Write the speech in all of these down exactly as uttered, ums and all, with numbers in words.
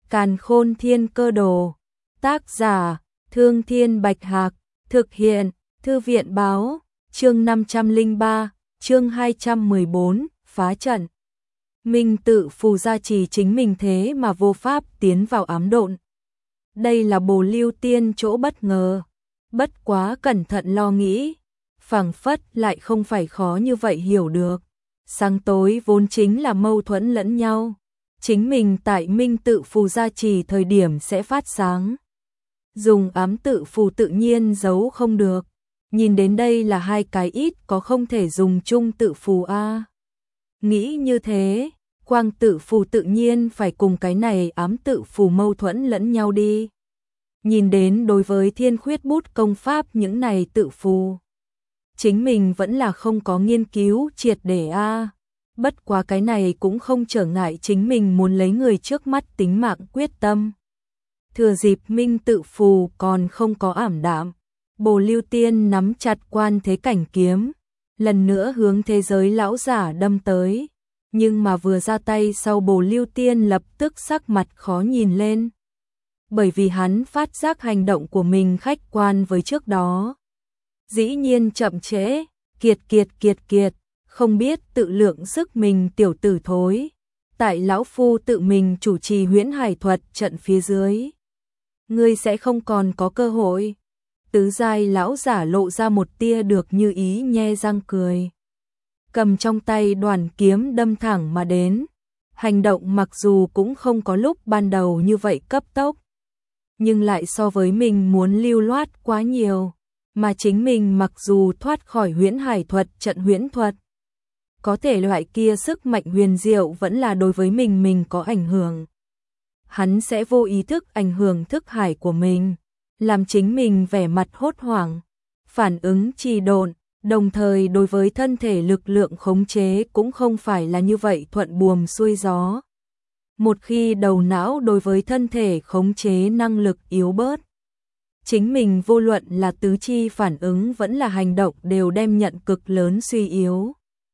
Càn Khôn Thiên Cơ Đồ. Tác giả: Thương Thiên Bạch Hạc. Thực hiện: Thư viện Báo. Chương năm trăm lẻ ba, chương hai trăm mười bốn, phá trận. Minh tự phù gia trì chính mình thế mà vô pháp tiến vào ám độn. Đây là Bồ Lưu Tiên chỗ bất ngờ. Bất quá cẩn thận lo nghĩ, phảng phất lại không phải khó như vậy hiểu được. Sáng tối vốn chính là mâu thuẫn lẫn nhau. Chính mình tại Minh tự phù gia trì thời điểm sẽ phát sáng. Dùng ám tự phù tự nhiên giấu không được. Nhìn đến đây là hai cái ít có không thể dùng chung tự phù a. Nghĩ như thế, quang tự phù tự nhiên phải cùng cái này ám tự phù mâu thuẫn lẫn nhau đi. Nhìn đến đối với Thiên Khuyết bút công pháp những này tự phù, chính mình vẫn là không có nghiên cứu triệt để a. Bất quá cái này cũng không trở ngại chính mình muốn lấy người trước mắt tính mạng quyết tâm. Thừa dịp Minh tự phù còn không có ảm đạm, Bồ Lưu Tiên nắm chặt Quan Thế Cảnh kiếm, lần nữa hướng thế giới lão giả đâm tới. Nhưng mà vừa ra tay sau Bồ Lưu Tiên lập tức sắc mặt khó nhìn lên. Bởi vì hắn phát giác hành động của mình khách quan với trước đó. Dĩ nhiên chậm trễ, kiệt kiệt kiệt kiệt, không biết tự lượng sức mình tiểu tử thối. Tại lão phu tự mình chủ trì huyễn hải thuật trận phía dưới, ngươi sẽ không còn có cơ hội. Tứ giai lão giả lộ ra một tia được như ý nhe răng cười. Cầm trong tay đoàn kiếm đâm thẳng mà đến. Hành động mặc dù cũng không có lúc ban đầu như vậy cấp tốc, nhưng lại so với mình muốn lưu loát quá nhiều. Mà chính mình mặc dù thoát khỏi huyễn hải thuật trận huyễn thuật, có thể loại kia sức mạnh huyền diệu vẫn là đối với mình mình có ảnh hưởng. Hắn sẽ vô ý thức ảnh hưởng thức hải của mình, làm chính mình vẻ mặt hốt hoảng, phản ứng trì độn, đồng thời đối với thân thể lực lượng khống chế cũng không phải là như vậy thuận buồm xuôi gió. Một khi đầu não đối với thân thể khống chế năng lực yếu bớt, chính mình vô luận là tứ chi phản ứng vẫn là hành động đều đem nhận cực lớn suy yếu.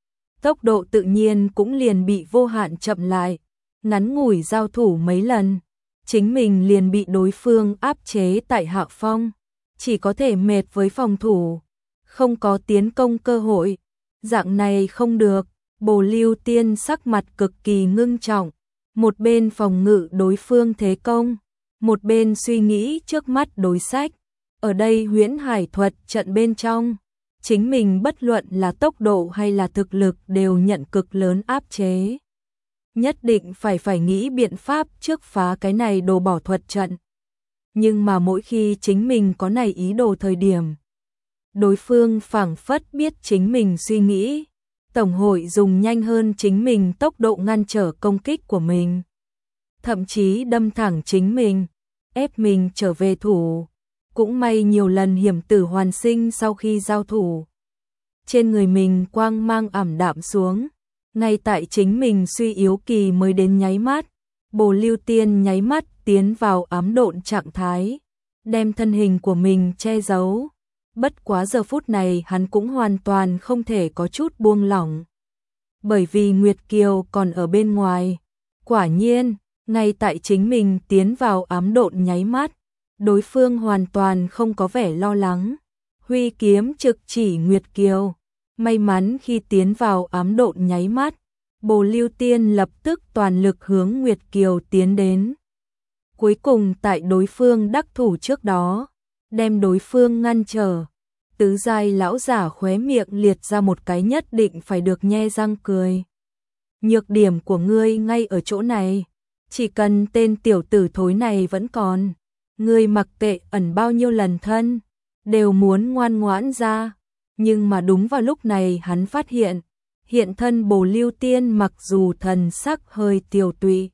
Tốc độ tự nhiên cũng liền bị vô hạn chậm lại, ngắn ngủi giao thủ mấy lần, chính mình liền bị đối phương áp chế tại hạ phong, chỉ có thể mệt với phòng thủ, không có tiến công cơ hội. Dạng này không được, Bồ Lưu Tiên sắc mặt cực kỳ ngưng trọng, một bên phòng ngự đối phương thế công, một bên suy nghĩ trước mắt đối sách. Ở đây huyễn hải thuật trận bên trong, chính mình bất luận là tốc độ hay là thực lực đều nhận cực lớn áp chế. Nhất định phải phải nghĩ biện pháp trước phá cái này đồ bỏ thuật trận. Nhưng mà mỗi khi chính mình có này ý đồ thời điểm, đối phương phảng phất biết chính mình suy nghĩ, tổng hội dùng nhanh hơn chính mình tốc độ ngăn trở công kích của mình. Thậm chí đâm thẳng chính mình, ép mình trở về thủ. Cũng may nhiều lần hiểm tử hoàn sinh sau khi giao thủ, trên người mình quang mang ảm đạm xuống. Ngay tại chính mình suy yếu kỳ mới đến nháy mắt, Bồ Lưu Tiên nháy mắt tiến vào ám độn trạng thái, đem thân hình của mình che giấu. Bất quá giờ phút này hắn cũng hoàn toàn không thể có chút buông lỏng, bởi vì Nguyệt Kiều còn ở bên ngoài. Quả nhiên, ngay tại chính mình tiến vào ám độn nháy mắt, đối phương hoàn toàn không có vẻ lo lắng, huy kiếm trực chỉ Nguyệt Kiều. May mắn khi tiến vào ám độn nháy mắt, Bồ Lưu Tiên lập tức toàn lực hướng Nguyệt Kiều tiến đến. Cuối cùng tại đối phương đắc thủ trước đó, đem đối phương ngăn trở. Tứ giai lão giả khóe miệng liệt ra một cái nhất định phải được nhe răng cười. Nhược điểm của ngươi ngay ở chỗ này, chỉ cần tên tiểu tử thối này vẫn còn, ngươi mặc kệ ẩn bao nhiêu lần thân, đều muốn ngoan ngoãn ra. Nhưng mà đúng vào lúc này hắn phát hiện, hiện thân Bồ Lưu Tiên mặc dù thần sắc hơi tiều tụy,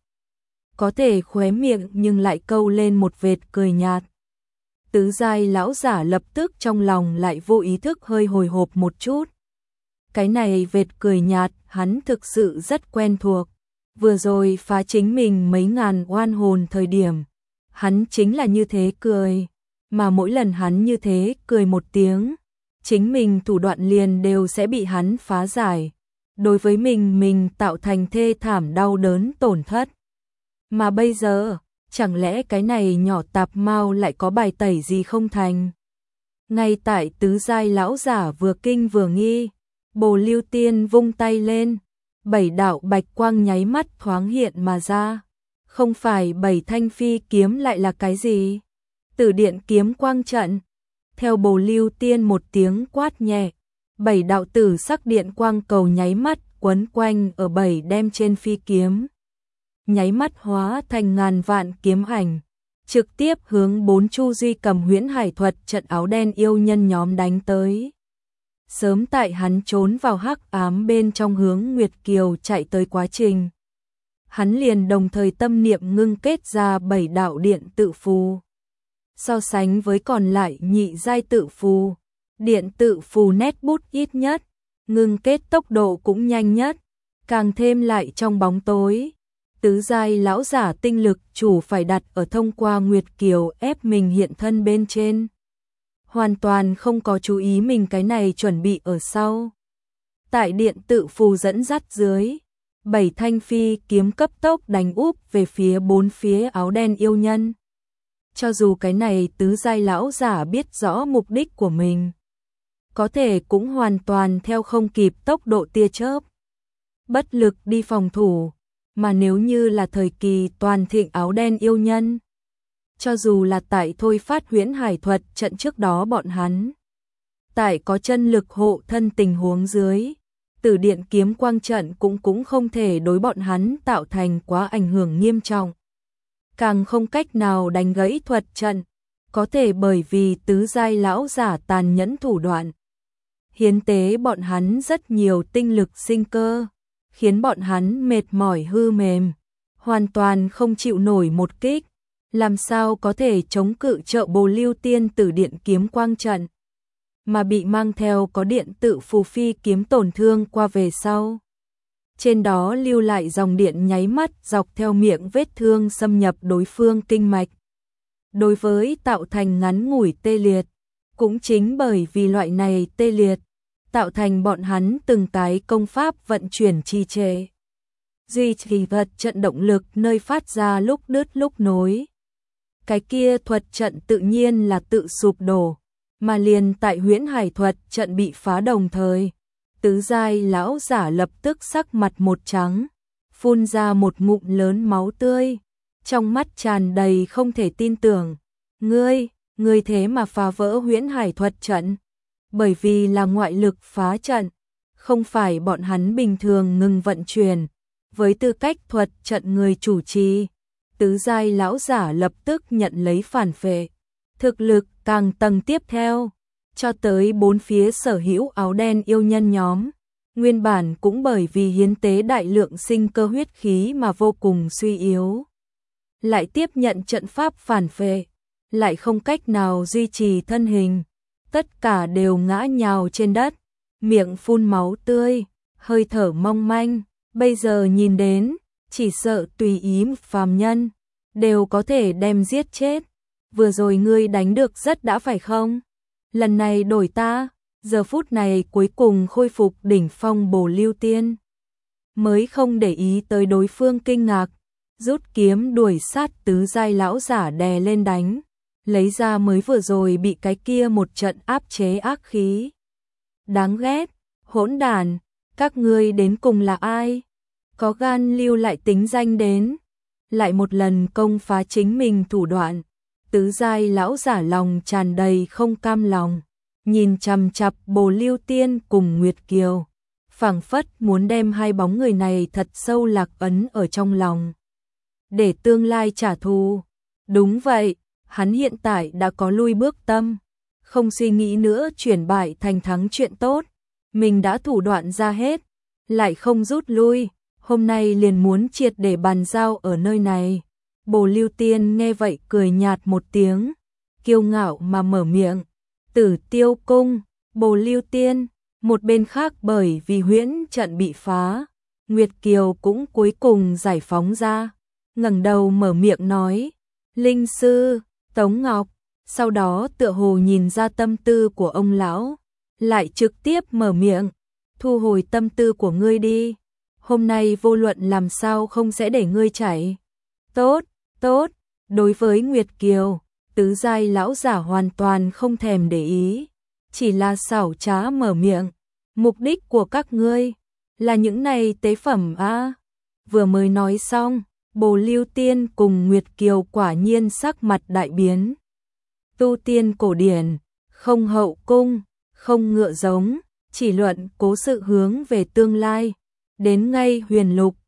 có thể khóe miệng nhưng lại câu lên một vệt cười nhạt. Tứ giai lão giả lập tức trong lòng lại vô ý thức hơi hồi hộp một chút. Cái này vệt cười nhạt hắn thực sự rất quen thuộc. Vừa rồi phá chính mình mấy ngàn oan hồn thời điểm, hắn chính là như thế cười. Mà mỗi lần hắn như thế cười một tiếng, chính mình thủ đoạn liền đều sẽ bị hắn phá giải. Đối với mình mình tạo thành thê thảm đau đớn tổn thất. Mà bây giờ, chẳng lẽ cái này nhỏ tạp mau lại có bài tẩy gì không thành? Ngay tại tứ giai lão giả vừa kinh vừa nghi, Bồ Lưu Tiên vung tay lên, bảy đạo bạch quang nháy mắt thoáng hiện mà ra. Không phải bảy thanh phi kiếm lại là cái gì? Tử điện kiếm quang trận. Theo Bồ Lưu Tiên một tiếng quát nhẹ, bảy đạo tử sắc điện quang cầu nháy mắt quấn quanh ở bảy đem trên phi kiếm. Nháy mắt hóa thành ngàn vạn kiếm ảnh, trực tiếp hướng bốn Chu Duy cầm huyễn hải thuật trận áo đen yêu nhân nhóm đánh tới. Sớm tại hắn trốn vào hắc ám bên trong hướng Nguyệt Kiều chạy tới quá trình, hắn liền đồng thời tâm niệm ngưng kết ra bảy đạo điện tự phù. So sánh với còn lại nhị giai tự phù, điện tự phù nét bút ít nhất, ngưng kết tốc độ cũng nhanh nhất, càng thêm lại trong bóng tối. Tứ giai lão giả tinh lực chủ phải đặt ở thông qua Nguyệt Kiều ép mình hiện thân bên trên. Hoàn toàn không có chú ý mình cái này chuẩn bị ở sau. Tại điện tự phù dẫn dắt dưới, bảy thanh phi kiếm cấp tốc đánh úp về phía bốn phía áo đen yêu nhân. Cho dù cái này tứ giai lão giả biết rõ mục đích của mình, có thể cũng hoàn toàn theo không kịp tốc độ tia chớp, bất lực đi phòng thủ. Mà nếu như là thời kỳ toàn thịnh áo đen yêu nhân, cho dù là tại thôi phát huyễn hải thuật trận trước đó bọn hắn, tại có chân lực hộ thân tình huống dưới, Tử điện kiếm quang trận cũng cũng không thể đối bọn hắn tạo thành quá ảnh hưởng nghiêm trọng. Càng không cách nào đánh gãy thuật trận, có thể bởi vì tứ giai lão giả tàn nhẫn thủ đoạn, hiến tế bọn hắn rất nhiều tinh lực sinh cơ, khiến bọn hắn mệt mỏi hư mềm, hoàn toàn không chịu nổi một kích, làm sao có thể chống cự trợ Bồ Lưu Tiên Tử điện kiếm quang trận, mà bị mang theo có điện tự phù phi kiếm tổn thương qua về sau. Trên đó lưu lại dòng điện nháy mắt dọc theo miệng vết thương xâm nhập đối phương kinh mạch. Đối với tạo thành ngắn ngủi tê liệt, cũng chính bởi vì loại này tê liệt, tạo thành bọn hắn từng cái công pháp vận chuyển trì trệ. Duy trì vật trận động lực nơi phát ra lúc đứt lúc nối. Cái kia thuật trận tự nhiên là tự sụp đổ, mà liền tại huyễn hải thuật trận bị phá đồng thời. Tứ giai lão giả lập tức sắc mặt một trắng, phun ra một ngụm lớn máu tươi, trong mắt tràn đầy không thể tin tưởng. Ngươi, ngươi thế mà phá vỡ huyễn hải thuật trận, bởi vì là ngoại lực phá trận, không phải bọn hắn bình thường ngừng vận chuyển. Với tư cách thuật trận người chủ trì, tứ giai lão giả lập tức nhận lấy phản phệ, thực lực càng tầng tiếp theo, cho tới bốn phía sở hữu áo đen yêu nhân nhóm, nguyên bản cũng bởi vì hiến tế đại lượng sinh cơ huyết khí mà vô cùng suy yếu. Lại tiếp nhận trận pháp phản phệ, lại không cách nào duy trì thân hình, tất cả đều ngã nhào trên đất, miệng phun máu tươi, hơi thở mong manh, bây giờ nhìn đến, chỉ sợ tùy ý phàm nhân, đều có thể đem giết chết. Vừa rồi ngươi đánh được rất đã phải không? Lần này đổi ta, giờ phút này cuối cùng khôi phục đỉnh phong Bồ Lưu Tiên. Mới không để ý tới đối phương kinh ngạc, rút kiếm đuổi sát tứ giai lão giả đè lên đánh, lấy ra mới vừa rồi bị cái kia một trận áp chế ác khí. Đáng ghét, hỗn đàn, các ngươi đến cùng là ai? Có gan lưu lại tính danh đến, lại một lần công phá chính mình thủ đoạn. Tứ giai lão giả lòng tràn đầy không cam lòng, nhìn chằm chằm Bồ Lưu Tiên cùng Nguyệt Kiều, phảng phất muốn đem hai bóng người này thật sâu lạc ấn ở trong lòng, để tương lai trả thù. Đúng vậy, hắn hiện tại đã có lui bước tâm, không suy nghĩ nữa chuyển bại thành thắng chuyện tốt, mình đã thủ đoạn ra hết, lại không rút lui, hôm nay liền muốn triệt để bàn giao ở nơi này. Bồ Lưu Tiên nghe vậy cười nhạt một tiếng, kiêu ngạo mà mở miệng, Tử Tiêu Cung. Bồ Lưu Tiên, một bên khác bởi vì huyễn trận bị phá, Nguyệt Kiều cũng cuối cùng giải phóng ra, ngẩng đầu mở miệng nói, Linh sư, Tống Ngọc, sau đó tựa hồ nhìn ra tâm tư của ông lão, lại trực tiếp mở miệng, thu hồi tâm tư của ngươi đi, hôm nay vô luận làm sao không sẽ để ngươi chảy. Tốt, tốt, Đối với Nguyệt Kiều, tứ giai lão giả hoàn toàn không thèm để ý, chỉ là xảo trá mở miệng, mục đích của các ngươi là những này tế phẩm a? Vừa mới nói xong, Bồ Lưu Tiên cùng Nguyệt Kiều quả nhiên sắc mặt đại biến. Tu tiên cổ điển, không hậu cung, không ngựa giống, chỉ luận cố sự hướng về tương lai, đến ngay huyền lục,